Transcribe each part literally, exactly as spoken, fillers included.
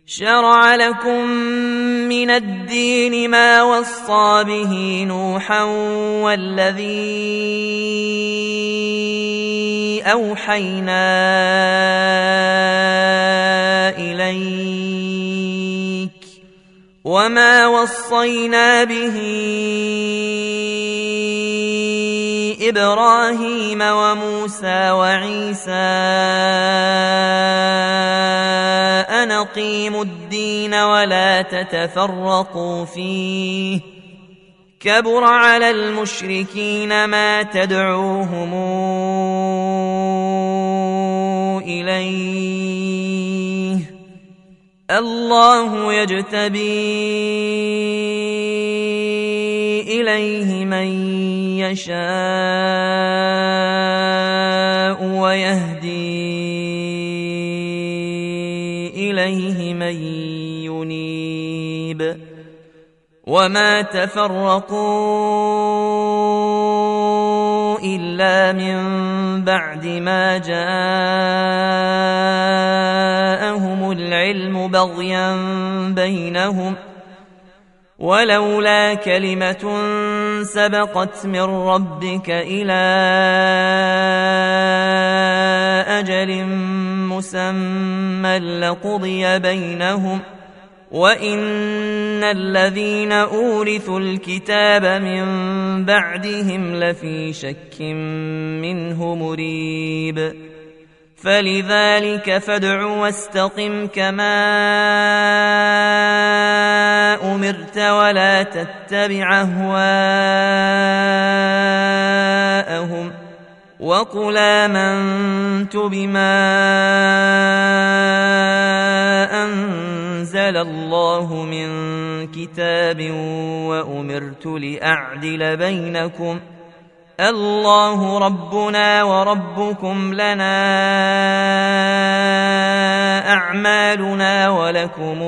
شرع لكم من الدين ما وصى به نوحا والذي أوحينا إليك وما وصينا به إبراهيم وموسى وعيسى أن أقيموا الدين ولا تتفرقوا فيه كبر على المشركين ما تدعوهم إليه الله يجتبي إليه من يشاء ويهدي إليه من ينيب وما تفرقوا إلا من بعد ما جاءهم العلم بغيا بينهم ولولا كلمة سبقت من ربك إلى أجل مسمى لقضي بينهم وإن الذين أورثوا الكتاب من بعدهم لفي شك منه مريب فلذلك فادع واستقم كما أمرت ولا تتبع أهواءهم وقل آمنت بما أنزل الله من كتاب وأمرت لأعدل بينكم الله ربنا وربكم لنا أعمالنا ولكم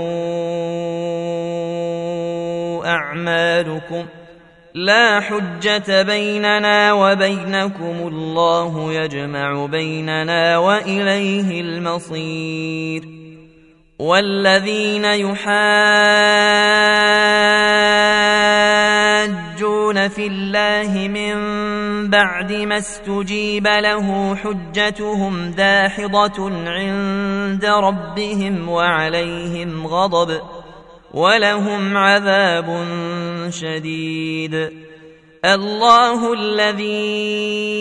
أعمالكم لا حجة بيننا وبينكم الله يجمع بيننا وإليه المصير والذين يحاجون في الله من بعد ما استجيب له حجتهم داحضة عند ربهم وعليهم غضب ولهم عذاب شديد الله الذي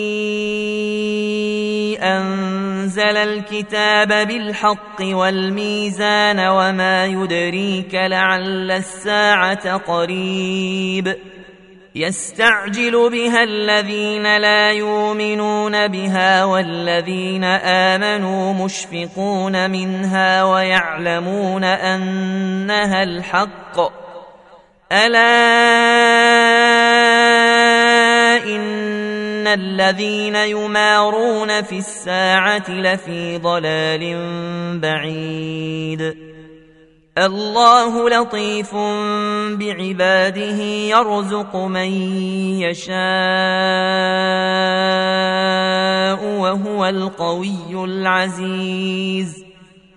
أنزل الكتاب بالحق والميزان وما يدريك لعل الساعة قريب يستعجل بها الذين لا يؤمنون بها والذين آمنوا مشفقون منها ويعلمون أنها الحق ألا إن الذين يمارون في الساعة لفي ضلال بعيد الله لطيف بعباده يرزق من يشاء وهو القوي العزيز